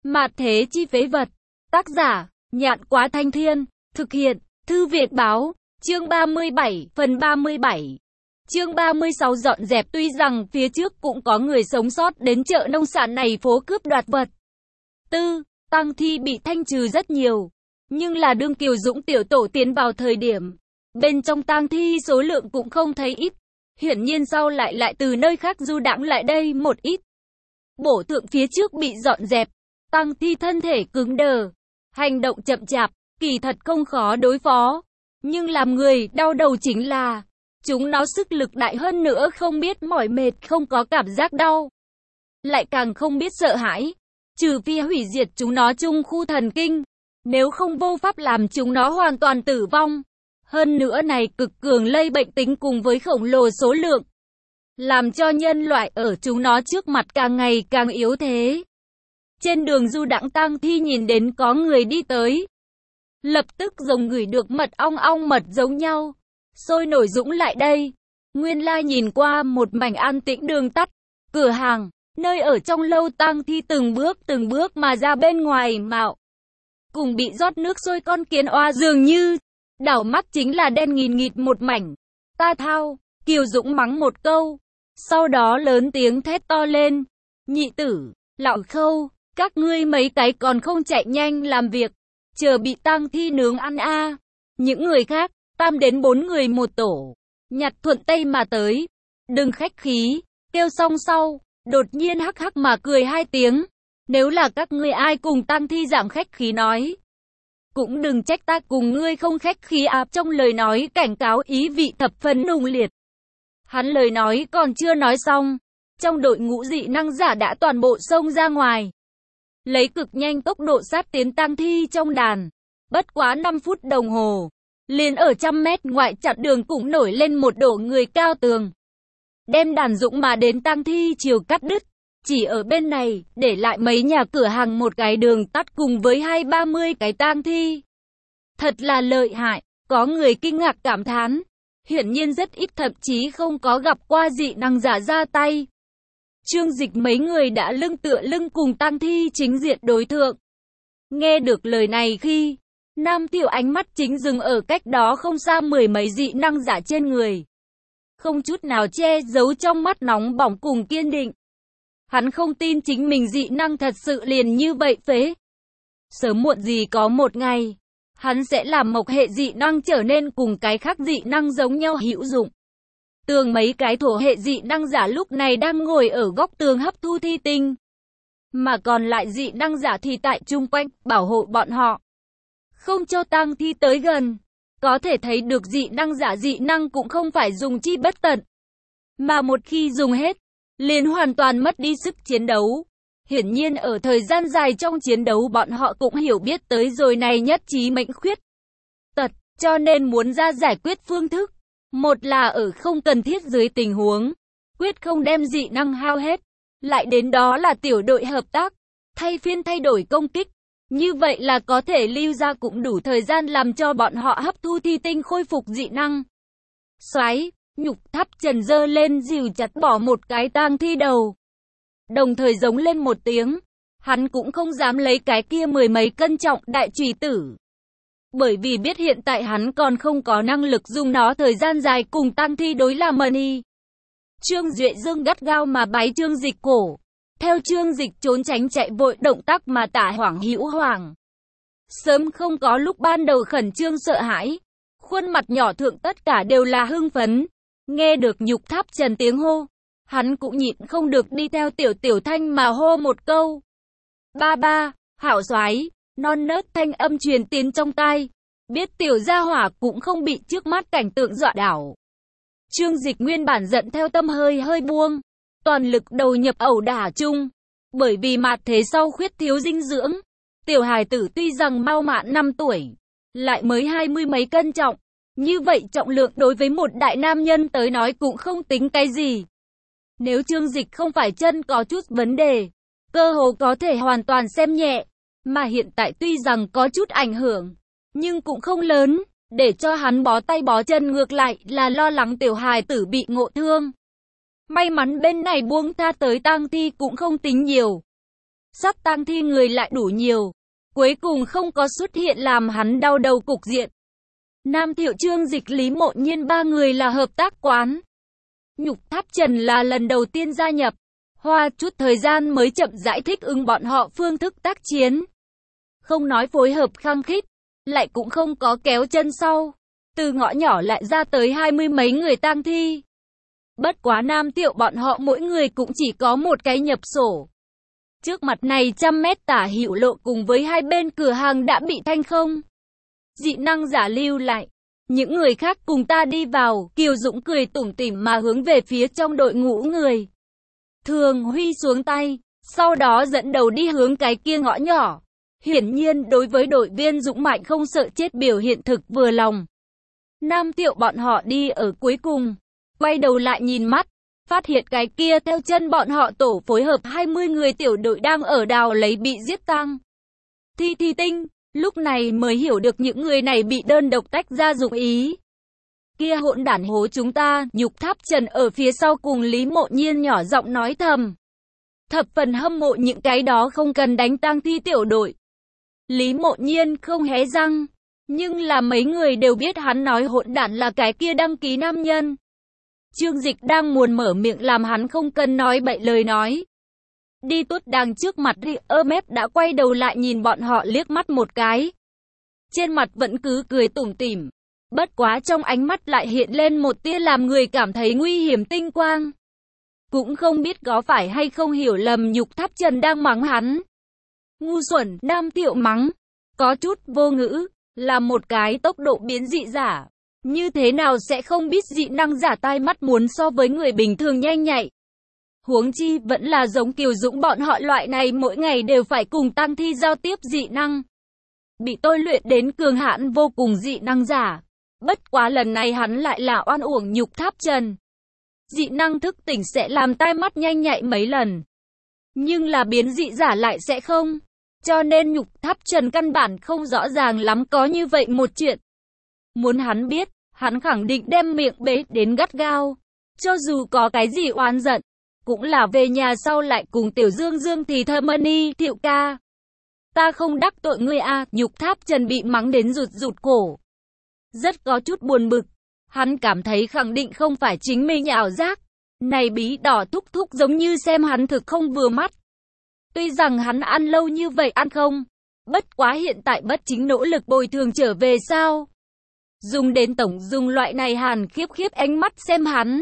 Mạt thế chi phế vật. Tác giả, Nhạn Quá Thanh Thiên. Thực hiện, Thư Việt Báo. Chương 37, phần 37. Chương 36 dọn dẹp. Tuy rằng phía trước cũng có người sống sót đến chợ nông sản này phố cướp đoạt vật. Tang thi bị thanh trừ rất nhiều. Nhưng là đương Kiều Dũng tiểu tổ tiến vào thời điểm. Bên trong tang thi số lượng cũng không thấy ít. Hiển nhiên sau lại từ nơi khác du đãng lại đây một ít. Bổ thượng phía trước bị dọn dẹp. Tang thi thân thể cứng đờ. Hành động chậm chạp, kỳ thật không khó đối phó. Nhưng làm người đau đầu chính là chúng nó sức lực đại hơn nữa, không biết mỏi mệt, không có cảm giác đau. Lại càng không biết sợ hãi. Trừ phi hủy diệt chúng nó trung khu thần kinh. Nếu không vô pháp làm chúng nó hoàn toàn tử vong. Hơn nữa này cực cường lây bệnh tính cùng với khổng lồ số lượng. Làm cho nhân loại ở chúng nó trước mặt càng ngày càng yếu thế. Trên đường du đãng tang thi nhìn đến có người đi tới. Lập tức giống ngửi được mật ong mật giống nhau. Sôi nổi dũng lại đây. Nguyên lai nhìn qua một mảnh an tĩnh đường tắt. Cửa hàng, nơi ở trong lâu tang thi từng bước mà ra bên ngoài mạo. Cùng bị rót nước sôi con kiến oa dường như. Đảo mắt chính là đen nghìn nghịt một mảnh. Ta thao, Kiều Dũng mắng một câu. Sau đó lớn tiếng thét to lên. Nhị tử, lão Khâu, các ngươi mấy cái còn không chạy nhanh làm việc. Chờ bị tang thi nướng ăn a. Những người khác, 3 đến 4 người một tổ. Nhặt thuận tay mà tới. Đừng khách khí, kêu xong sau. Đột nhiên hắc hắc mà cười 2 tiếng. Nếu là các ngươi ai cùng tang thi giảm khách khí nói. Cũng đừng trách ta cùng ngươi không khách khí à. Trong lời nói cảnh cáo ý vị thập phần nung liệt. Hắn lời nói còn chưa nói xong. Trong đội ngũ dị năng giả đã toàn bộ xông ra ngoài. Lấy cực nhanh tốc độ sát tiến tang thi trong đàn. Bất quá 5 phút đồng hồ. Liền ở 100 mét ngoại chặn đường cũng nổi lên một đổ người cao tường. Đem đàn dũng mà đến tang thi chiều cắt đứt. Chỉ ở bên này, để lại mấy nhà cửa hàng một cái đường tắt cùng với 20-30 cái tang thi. Thật là lợi hại, có người kinh ngạc cảm thán. Hiển nhiên rất ít, thậm chí không có gặp qua dị năng giả ra tay. Trương Dịch mấy người đã lưng tựa lưng cùng tang thi chính diện đối thượng. Nghe được lời này khi, Nam Tiểu ánh mắt chính dừng ở cách đó không xa 10 mấy dị năng giả trên người. Không chút nào che giấu trong mắt nóng bỏng cùng kiên định. Hắn không tin chính mình dị năng thật sự liền như vậy phế. Sớm muộn gì có một ngày, hắn sẽ làm mộc hệ dị năng trở nên cùng cái khác dị năng giống nhau hữu dụng. Tường mấy cái thổ hệ dị năng giả lúc này đang ngồi ở góc tường hấp thu thi tinh. Mà còn lại dị năng giả thì tại chung quanh, bảo hộ bọn họ. Không cho tang thi tới gần. Có thể thấy được dị năng giả dị năng cũng không phải dùng chi bất tận. Mà một khi dùng hết, liền hoàn toàn mất đi sức chiến đấu. Hiển nhiên ở thời gian dài trong chiến đấu bọn họ cũng hiểu biết tới rồi này nhất trí mệnh khuyết tật, cho nên muốn ra giải quyết phương thức. Một là ở không cần thiết dưới tình huống, quyết không đem dị năng hao hết. Lại đến đó là tiểu đội hợp tác, thay phiên thay đổi công kích. Như vậy là có thể lưu ra cũng đủ thời gian làm cho bọn họ hấp thu thi tinh khôi phục dị năng. Xoáy, Nhục Tháp Trần giơ lên dìu chặt bỏ một cái tang thi đầu. Đồng thời giống lên một tiếng. Hắn cũng không dám lấy cái kia 10 mấy cân trọng đại chùy tử. Bởi vì biết hiện tại hắn còn không có năng lực dùng nó thời gian dài cùng tang thi đối làm money. Trương Duệ Dương gắt gao mà bái Trương Dịch cổ. Theo Trương Dịch trốn tránh chạy vội, động tác mà tả hoảng hữu hoảng. Sớm không có lúc ban đầu khẩn trương sợ hãi. Khuôn mặt nhỏ thượng tất cả đều là hưng phấn. Nghe được Nhục Tháp Trần tiếng hô, hắn cũng nhịn không được đi theo tiểu thanh mà hô một câu. Ba, hảo soái, non nớt thanh âm truyền tiến trong tai. Biết tiểu gia hỏa cũng không bị trước mắt cảnh tượng dọa đảo. Trương Dịch nguyên bản giận theo tâm hơi buông. Toàn lực đầu nhập ẩu đả chung. Bởi vì mạt thế sau khuyết thiếu dinh dưỡng. Tiểu hài tử tuy rằng mau mạn 5 tuổi, lại mới 20 mấy cân trọng. Như vậy trọng lượng đối với một đại nam nhân tới nói cũng không tính cái gì. Nếu Trương Dịch không phải chân có chút vấn đề, cơ hồ có thể hoàn toàn xem nhẹ. Mà hiện tại tuy rằng có chút ảnh hưởng, nhưng cũng không lớn, để cho hắn bó tay bó chân, ngược lại là lo lắng tiểu hài tử bị ngộ thương. May mắn bên này buông tha tới tang thi cũng không tính nhiều. sắp tang thi người lại đủ nhiều. Cuối cùng không có xuất hiện làm hắn đau đầu cục diện. Nam Thiệu, Trương Dịch, Lý Mộ Nhiên ba người là hợp tác quán. Nhục Tháp Trần là lần đầu tiên gia nhập. Hoa chút thời gian mới chậm rãi thích ứng bọn họ phương thức tác chiến. Không nói phối hợp khăng khít, lại cũng không có kéo chân sau. Từ ngõ nhỏ lại ra tới 20 mấy người tang thi. Bất quá Nam Thiệu bọn họ mỗi người cũng chỉ có một cái nhập sổ. Trước mặt này 100 mét tả hữu lộ cùng với hai bên cửa hàng đã bị thanh không. Dị năng giả lưu lại. Những người khác cùng ta đi vào. Kiều Dũng cười tủm tỉm mà hướng về phía trong đội ngũ người. Thường Huy xuống tay, sau đó dẫn đầu đi hướng cái kia ngõ nhỏ. Hiển nhiên đối với đội viên dũng mạnh không sợ chết biểu hiện thực vừa lòng. Nam Thiệu bọn họ đi ở cuối cùng, quay đầu lại nhìn mắt, phát hiện cái kia theo chân bọn họ tổ phối hợp 20 người tiểu đội đang ở đào lấy bị giết tang thi tinh, lúc này mới hiểu được những người này bị đơn độc tách ra dụng ý. Kia hỗn đản hố chúng ta, Nhục Tháp Trần ở phía sau cùng Lý Mộ Nhiên nhỏ giọng nói thầm. Thập phần hâm mộ những cái đó không cần đánh tang thi tiểu đội. Lý Mộ Nhiên không hé răng, nhưng là mấy người đều biết hắn nói hỗn đản là cái kia đăng ký nam nhân. Trương Dịch đang muốn mở miệng làm hắn không cần nói bậy lời nói. Đi tuốt đang trước mặt Mép đã quay đầu lại nhìn bọn họ liếc mắt một cái. Trên mặt vẫn cứ cười tủm tỉm. Bất quá trong ánh mắt lại hiện lên một tia làm người cảm thấy nguy hiểm tinh quang. Cũng không biết có phải hay không hiểu lầm Nhục Tháp Trần đang mắng hắn. Ngu xuẩn, Nam Thiệu mắng. Có chút vô ngữ, là một cái tốc độ biến dị giả. Như thế nào sẽ không biết dị năng giả tai mắt muốn so với người bình thường nhanh nhạy. Huống chi vẫn là giống Kiều Dũng bọn họ loại này mỗi ngày đều phải cùng tang thi giao tiếp dị năng. Bị tôi luyện đến cường hãn vô cùng dị năng giả. Bất quá lần này hắn lại là oan uổng Nhục Tháp Trần. Dị năng thức tỉnh sẽ làm tai mắt nhanh nhạy mấy lần. Nhưng là biến dị giả lại sẽ không. Cho nên Nhục Tháp Trần căn bản không rõ ràng lắm có như vậy một chuyện. Muốn hắn biết, hắn khẳng định đem miệng bế đến gắt gao. Cho dù có cái gì oán giận, cũng là về nhà sau lại cùng Tiểu Dương thì thơ Mani, Thiệu ca. Ta không đắc tội ngươi a. Nhục Tháp Trần bị mắng đến rụt cổ. Rất có chút buồn bực. Hắn cảm thấy khẳng định không phải chính mình ảo giác. Này bí đỏ thúc thúc giống như xem hắn thực không vừa mắt. Tuy rằng hắn ăn lâu như vậy ăn không. Bất quá hiện tại bất chính nỗ lực bồi thường trở về sao. Dùng đến tổng dùng loại này hàn khiếp ánh mắt xem hắn.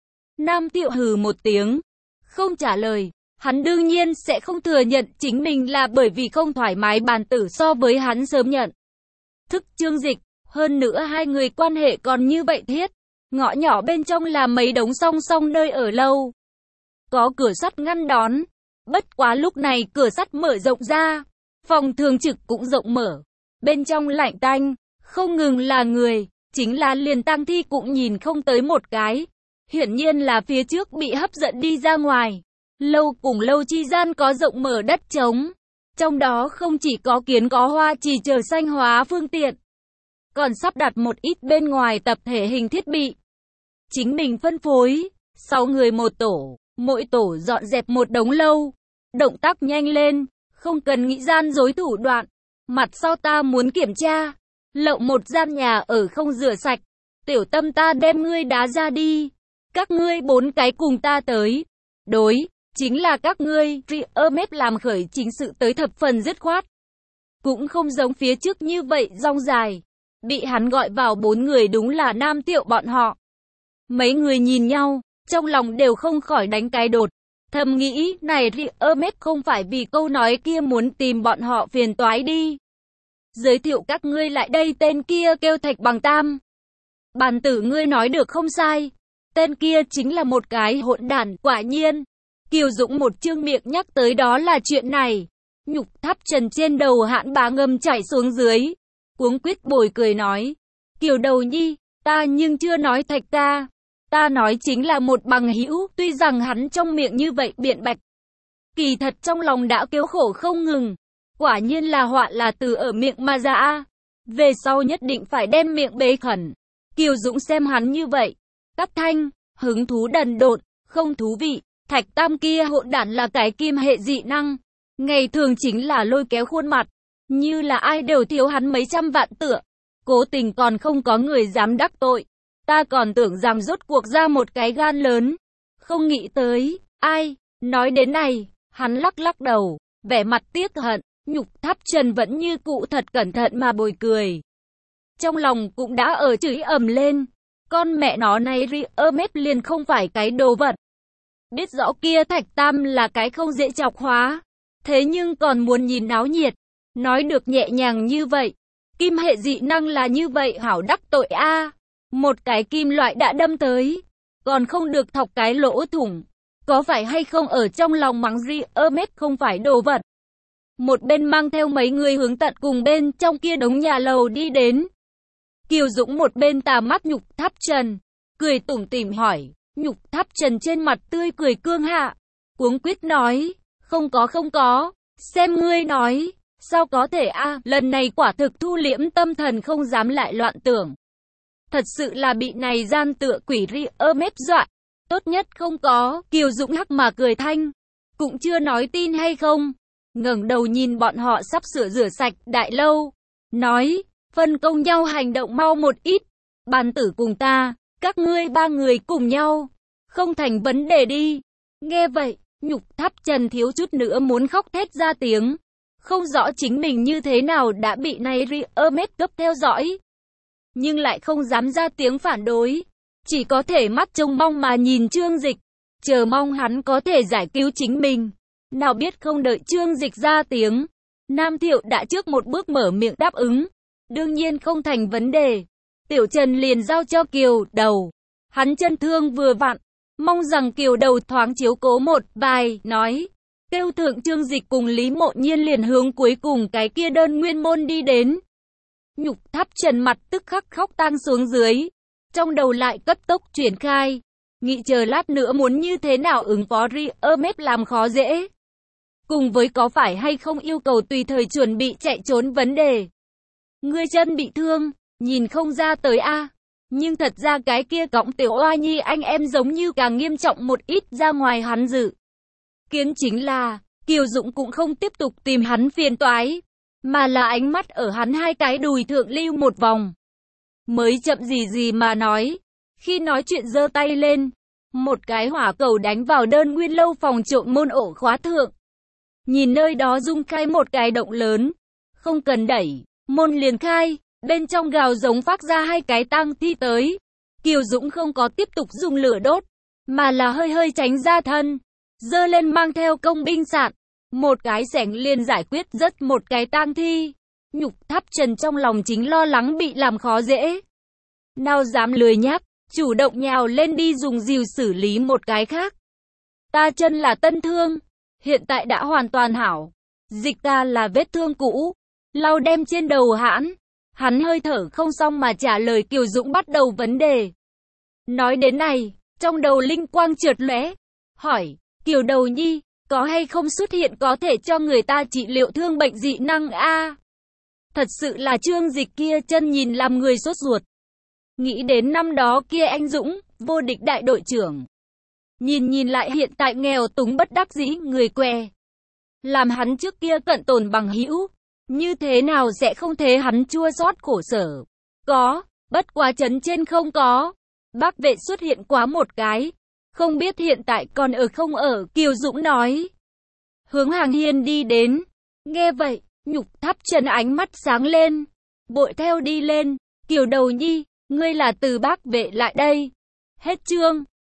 Nam Thiệu hừ một tiếng. Không trả lời. Hắn đương nhiên sẽ không thừa nhận chính mình là bởi vì không thoải mái bàn tử so với hắn sớm nhận thức Trương Dịch. Hơn nữa hai người quan hệ còn như vậy thiết. Ngõ nhỏ bên trong là mấy đống song song nơi ở lâu. Có cửa sắt ngăn đón. Bất quá lúc này cửa sắt mở rộng ra. Phòng thường trực cũng rộng mở. Bên trong lạnh tanh. Không ngừng là người. Chính là liền tang thi cũng nhìn không tới một cái. Hiển nhiên là phía trước bị hấp dẫn đi ra ngoài. Lâu cùng lâu chi gian có rộng mở đất trống. Trong đó không chỉ có kiến có hoa chỉ chờ xanh hóa phương tiện. Còn sắp đặt một ít bên ngoài tập thể hình thiết bị. Chính mình phân phối. 6 người một tổ. Mỗi tổ dọn dẹp một đống lâu. Động tác nhanh lên. Không cần nghĩ gian dối thủ đoạn. Mặt sau ta muốn kiểm tra. Lậu một gian nhà ở không rửa sạch. Tiểu Tâm ta đem ngươi đá ra đi. Các ngươi 4 cái cùng ta tới. Đối. Chính là các ngươi. Mép làm khởi chính sự tới thập phần dứt khoát. Cũng không giống phía trước như vậy rong dài. Bị hắn gọi vào 4 người đúng là Nam Thiệu bọn họ. Mấy người nhìn nhau, trong lòng đều không khỏi đánh cái đột. Thầm nghĩ, này Mép không phải vì câu nói kia muốn tìm bọn họ phiền toái đi. Giới thiệu các ngươi lại đây, tên kia kêu Thạch Bằng Tam. Bàn tử ngươi nói được không sai. Tên kia chính là một cái hỗn đản, quả nhiên. Kiều Dũng một trương miệng nhắc tới đó là chuyện này. Nhục Tháp Trần trên đầu hãn bá ngâm chảy xuống dưới. Cuống quýt bồi cười nói. Kiều đầu nhi, ta nhưng chưa nói Thạch ca. Ta nói chính là một bằng hữu, tuy rằng hắn trong miệng như vậy biện bạch. Kỳ thật trong lòng đã kêu khổ không ngừng. Quả nhiên là họa là từ ở miệng mà ra. Về sau nhất định phải đem miệng bế khẩn. Kiều Dũng xem hắn như vậy. Cắt thanh, hứng thú đần độn, không thú vị. Thạch Tam kia hỗn đản là cái kim hệ dị năng. Ngày thường chính là lôi kéo khuôn mặt, như là ai đều thiếu hắn mấy trăm vạn tựa. Cố tình còn không có người dám đắc tội. Ta còn tưởng rằng rốt cuộc ra một cái gan lớn. Không nghĩ tới, ai, nói đến này, hắn lắc lắc đầu, vẻ mặt tiếc hận, Nhục Tháp Trần vẫn như cũ thật cẩn thận mà bồi cười. Trong lòng cũng đã ở chửi ầm lên, con mẹ nó này Hermes liền không phải cái đồ vật. Biết rõ kia Thạch Tam là cái không dễ chọc hóa, thế nhưng còn muốn nhìn náo nhiệt, nói được nhẹ nhàng như vậy. Kim hệ dị năng là như vậy hảo đắc tội a. Một cái kim loại đã đâm tới, còn không được thọc cái lỗ thủng. Có phải hay không ở trong lòng mắng Hermes không phải đồ vật. Một bên mang theo mấy người hướng tận cùng bên trong kia đống nhà lầu đi đến. Kiều Dũng một bên tà mắt Nhục Tháp Trần, cười tủm tỉm hỏi. Nhục Tháp Trần trên mặt tươi cười cương hạ, cuống quýt nói, không có, xem ngươi nói, sao có thể a, lần này quả thực thu liễm tâm thần không dám lại loạn tưởng. Thật sự là bị này gian tựa quỷ Hermes dọa, tốt nhất không có. Kiều Dũng hắc mà cười thanh, cũng chưa nói tin hay không, ngẩng đầu nhìn bọn họ sắp sửa rửa sạch đại lâu, nói, phân công nhau hành động mau một ít, bàn tử cùng ta, các ngươi ba người cùng nhau, không thành vấn đề đi. Nghe vậy, Nhục Tháp Trần thiếu chút nữa muốn khóc thét ra tiếng, không rõ chính mình như thế nào đã bị này Hermes cấp theo dõi, nhưng lại không dám ra tiếng phản đối, chỉ có thể mắt trông mong mà nhìn Trương Dịch, chờ mong hắn có thể giải cứu chính mình. Nào biết không đợi Trương Dịch ra tiếng, Nam Thiệu đã trước một bước mở miệng đáp ứng, đương nhiên không thành vấn đề. Tiểu Trần liền giao cho Kiều Đầu, hắn chân thương vừa vặn, mong rằng Kiều Đầu thoáng chiếu cố một vài, nói, kêu thượng Trương Dịch cùng Lý Mộ Nhiên liền hướng cuối cùng cái kia đơn nguyên môn đi đến. Nhục Tháp Trần mặt tức khắc khóc tang xuống dưới, trong đầu lại cấp tốc chuyển khai, nghĩ chờ lát nữa muốn như thế nào ứng phó Hermes làm khó dễ. Cùng với có phải hay không yêu cầu tùy thời chuẩn bị chạy trốn vấn đề. Ngươi chân bị thương, nhìn không ra tới a, nhưng thật ra cái kia cõng tiểu oa nhi anh em giống như càng nghiêm trọng một ít ra ngoài hắn dự kiến. Chính là, Kiều Dũng cũng không tiếp tục tìm hắn phiền toái, mà là ánh mắt ở hắn hai cái đùi thượng lưu một vòng. Mới chậm gì mà nói, khi nói chuyện giơ tay lên, một cái hỏa cầu đánh vào đơn nguyên lâu phòng trộm môn ổ khóa thượng. Nhìn nơi đó rung khai một cái động lớn, không cần đẩy, môn liền khai, bên trong gào giống phát ra hai cái tang thi tới. Kiều Dũng không có tiếp tục dùng lửa đốt, mà là hơi tránh ra thân, giơ lên mang theo công binh sạn, một cái xẻng liền giải quyết rất một cái tang thi. Nhục Tháp Trần trong lòng chính lo lắng bị làm khó dễ, nào dám lười nhác, chủ động nhào lên đi dùng dìu xử lý một cái khác. Ta chân là tân thương, hiện tại đã hoàn toàn hảo, dịch ta là vết thương cũ, lau đem trên đầu hắn hơi thở không xong mà trả lời Kiều Dũng bắt đầu vấn đề. Nói đến này, trong đầu linh quang chợt lóe, hỏi, Kiều Đầu Nhi, có hay không xuất hiện có thể cho người ta trị liệu thương bệnh dị năng a? Thật sự là Trương Dịch kia chân nhìn làm người sốt ruột. Nghĩ đến năm đó kia anh Dũng, vô địch đại đội trưởng. Nhìn lại hiện tại nghèo túng bất đắc dĩ người què. Làm hắn trước kia cận tồn bằng hữu, như thế nào sẽ không thế hắn chua xót khổ sở. Có, bất quá chấn trên không có. Bác vệ xuất hiện quá một cái, không biết hiện tại còn ở không ở, Kiều Dũng nói. Hướng Hàng Hiên đi đến, nghe vậy, Nhục Tháp Trần ánh mắt sáng lên, bội theo đi lên, Kiều Đầu Nhi, ngươi là từ bác vệ lại đây. Hết chương.